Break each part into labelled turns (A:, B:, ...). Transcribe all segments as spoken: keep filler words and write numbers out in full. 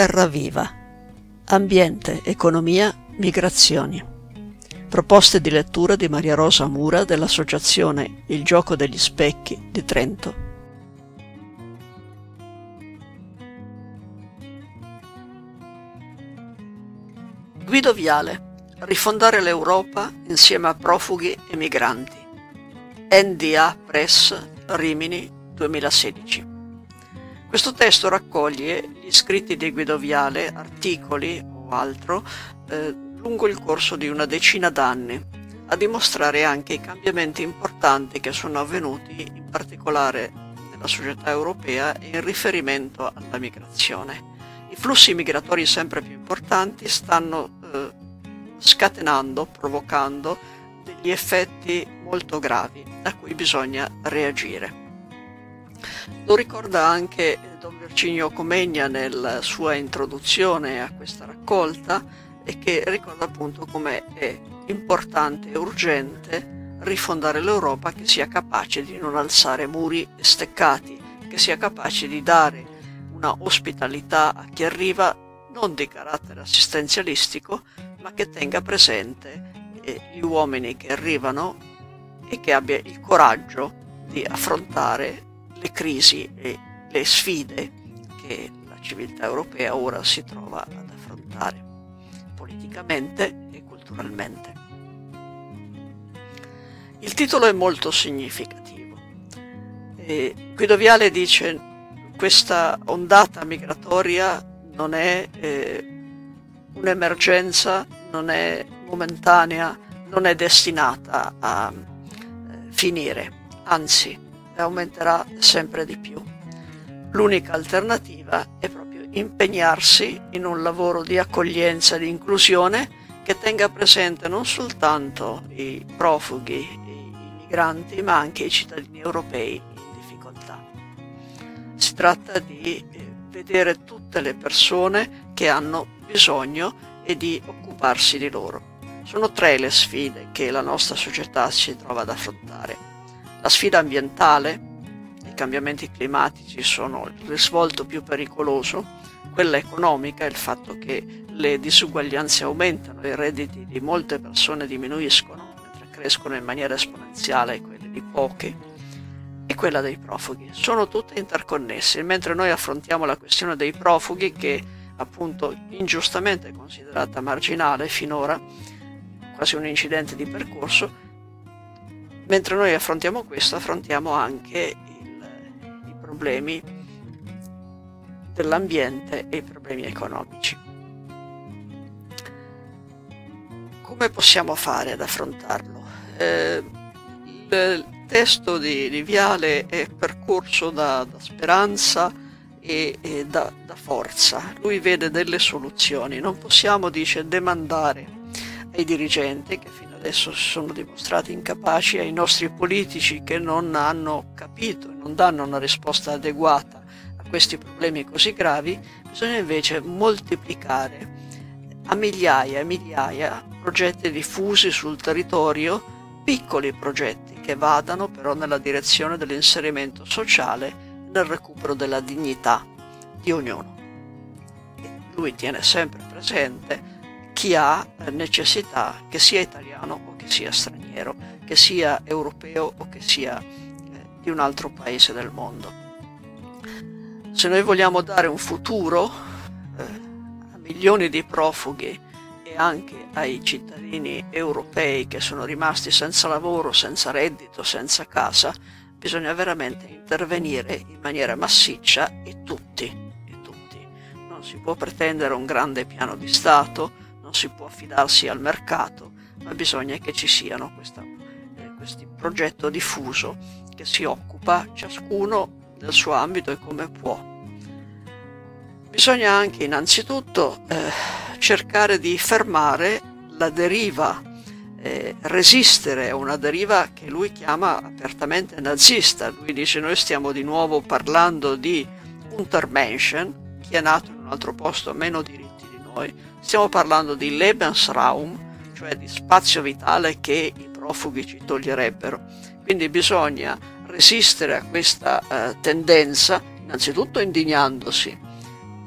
A: terra viva. Ambiente, economia, migrazioni. Proposte di lettura di Maria Rosa Mura dell'Associazione Il Gioco degli Specchi di Trento. Guido Viale. Rifondare l'Europa insieme a profughi e migranti. N D A Press, Rimini, duemilasedici. Questo testo raccoglie gli scritti di Guido Viale, articoli o altro, eh, lungo il corso di una decina d'anni, a dimostrare anche i cambiamenti importanti che sono avvenuti, in particolare nella società europea e in riferimento alla migrazione. I flussi migratori sempre più importanti stanno eh, scatenando, provocando degli effetti molto gravi a cui bisogna reagire. Lo ricorda anche Don Virginio Comegna nella sua introduzione a questa raccolta, e che ricorda appunto come è importante e urgente rifondare l'Europa che sia capace di non alzare muri e steccati, che sia capace di dare una ospitalità a chi arriva non di carattere assistenzialistico, ma che tenga presente eh, gli uomini che arrivano e che abbia il coraggio di affrontare le crisi e le sfide che la civiltà europea ora si trova ad affrontare, politicamente e culturalmente. Il titolo è molto significativo. E Guido Viale dice: questa ondata migratoria non è eh, un'emergenza, non è momentanea, non è destinata a eh, finire, anzi aumenterà sempre di più. L'unica alternativa è proprio impegnarsi in un lavoro di accoglienza e di inclusione che tenga presente non soltanto i profughi, i migranti, ma anche i cittadini europei in difficoltà. Si tratta di vedere tutte le persone che hanno bisogno e di occuparsi di loro. Sono tre le sfide che la nostra società si trova ad affrontare. La sfida ambientale, i cambiamenti climatici sono il risvolto più pericoloso, quella economica, il fatto che le disuguaglianze aumentano, i redditi di molte persone diminuiscono, mentre crescono in maniera esponenziale quelli di poche, e quella dei profughi. Sono tutte interconnesse, mentre noi affrontiamo la questione dei profughi, che appunto ingiustamente considerata marginale finora, quasi un incidente di percorso, mentre noi affrontiamo questo, affrontiamo anche il, i problemi dell'ambiente e i problemi economici. Come possiamo fare ad affrontarlo? Eh, il testo di, di Viale è percorso da, da speranza e, e da, da forza. Lui vede delle soluzioni. Non possiamo, dice, demandare ai dirigenti, che fino adesso si sono dimostrati incapaci, ai nostri politici che non hanno capito e non danno una risposta adeguata a questi problemi così gravi. Bisogna invece moltiplicare a migliaia e migliaia progetti diffusi sul territorio, piccoli progetti che vadano però nella direzione dell'inserimento sociale e del recupero della dignità di ognuno. E lui tiene sempre presente chi ha necessità, che sia italiano o che sia straniero, che sia europeo o che sia eh, di un altro paese del mondo. Se noi vogliamo dare un futuro eh, a milioni di profughi e anche ai cittadini europei che sono rimasti senza lavoro, senza reddito, senza casa, bisogna veramente intervenire in maniera massiccia e tutti, e tutti. Non si può pretendere un grande piano di Stato, non si può affidarsi al mercato, ma bisogna che ci siano questa, eh, questo progetto diffuso che si occupa ciascuno nel suo ambito e come può. Bisogna anche innanzitutto eh, cercare di fermare la deriva, eh, resistere a una deriva che lui chiama apertamente nazista. Lui dice: noi stiamo di nuovo parlando di Untermenschen, chi è nato in un altro posto ha meno diritti di noi, stiamo parlando di Lebensraum, cioè di spazio vitale che i profughi ci toglierebbero. Quindi bisogna resistere a questa eh, tendenza, innanzitutto indignandosi,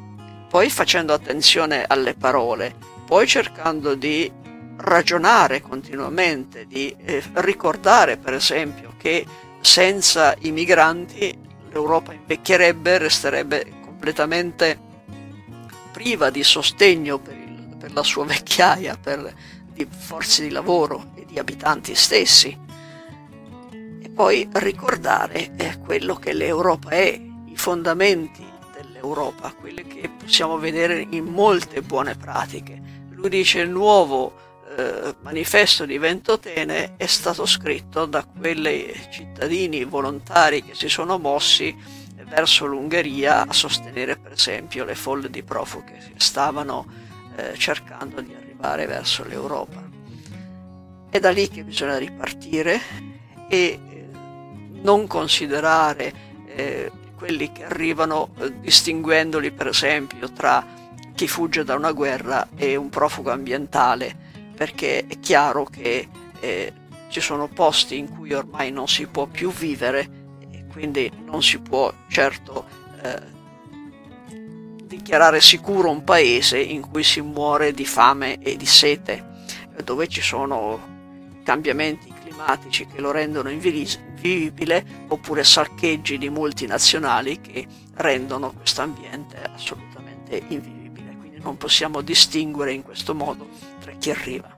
A: poi facendo attenzione alle parole, poi cercando di ragionare continuamente, di eh, ricordare per esempio che senza i migranti l'Europa invecchierebbe, resterebbe completamente priva di sostegno per, il, per la sua vecchiaia, per di forze di lavoro e di abitanti stessi. E poi ricordare eh, quello che l'Europa è, i fondamenti dell'Europa, quelle che possiamo vedere in molte buone pratiche. Lui dice il nuovo eh, manifesto di Ventotene è stato scritto da quei cittadini volontari che si sono mossi verso l'Ungheria a sostenere per esempio le folle di profughi che stavano eh, cercando di arrivare verso l'Europa. È da lì che bisogna ripartire e eh, non considerare eh, quelli che arrivano eh, distinguendoli per esempio tra chi fugge da una guerra e un profugo ambientale, perché è chiaro che eh, ci sono posti in cui ormai non si può più vivere e quindi non si può certo eh, dichiarare sicuro un paese in cui si muore di fame e di sete, dove ci sono cambiamenti climatici che lo rendono invivibile, oppure saccheggi di multinazionali che rendono questo ambiente assolutamente invivibile. Quindi non possiamo distinguere in questo modo tra chi arriva.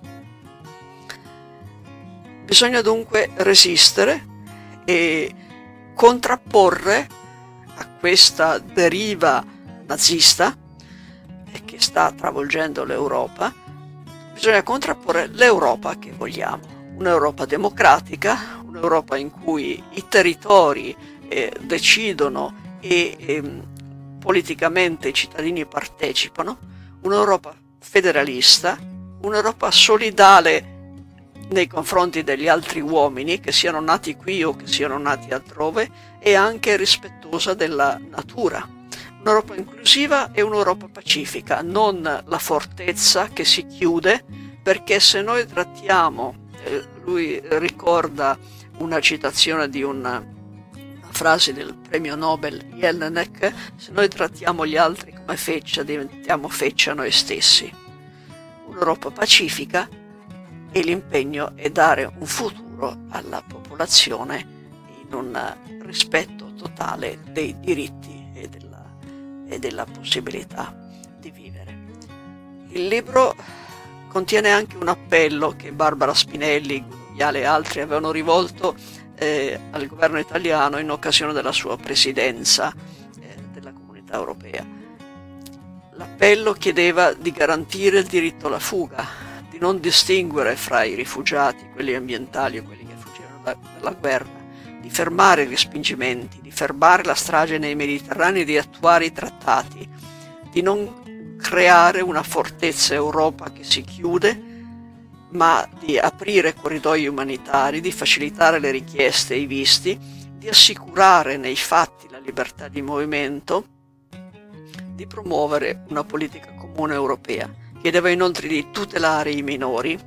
A: Bisogna dunque resistere e contrapporre a questa deriva nazista che sta travolgendo l'Europa, bisogna contrapporre l'Europa che vogliamo. Un'Europa democratica, un'Europa in cui i territori eh, decidono e eh, politicamente i cittadini partecipano, un'Europa federalista, un'Europa solidale nei confronti degli altri uomini, che siano nati qui o che siano nati altrove, e anche rispettosa della natura. Un'Europa inclusiva e un'Europa pacifica, non la fortezza che si chiude, perché se noi trattiamo lui ricorda una citazione di una, una frase del premio Nobel Jelinek: se noi trattiamo gli altri come feccia, diventiamo feccia noi stessi. Un'Europa pacifica, e l'impegno è dare un futuro alla popolazione in un rispetto totale dei diritti e della, e della possibilità di vivere. Il libro contiene anche un appello che Barbara Spinelli, Guglielmo e altri avevano rivolto eh, al governo italiano in occasione della sua presidenza eh, della Comunità Europea. L'appello chiedeva di garantire il diritto alla fuga, di non distinguere fra i rifugiati, quelli ambientali o quelli che fuggivano da, dalla guerra, di fermare i respingimenti, di fermare la strage nei Mediterranei, di attuare i trattati, di non creare una fortezza Europa che si chiude, ma di aprire corridoi umanitari, di facilitare le richieste e i visti, di assicurare nei fatti la libertà di movimento, di promuovere una politica comune europea. Chiedeva inoltre di tutelare i minori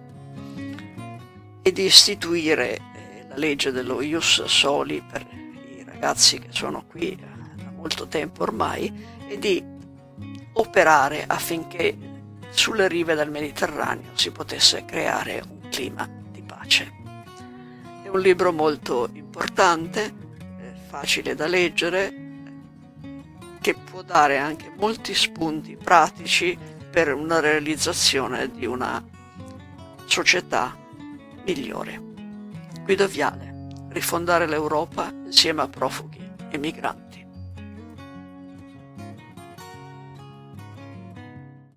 A: e di istituire eh, la legge dello ius soli per i ragazzi che sono qui da molto tempo ormai, e di operare affinché sulle rive del Mediterraneo si potesse creare un clima di pace. È un libro molto importante, facile da leggere, che può dare anche molti spunti pratici per una realizzazione di una società migliore. Guido Viale, rifondare l'Europa insieme a profughi e migranti.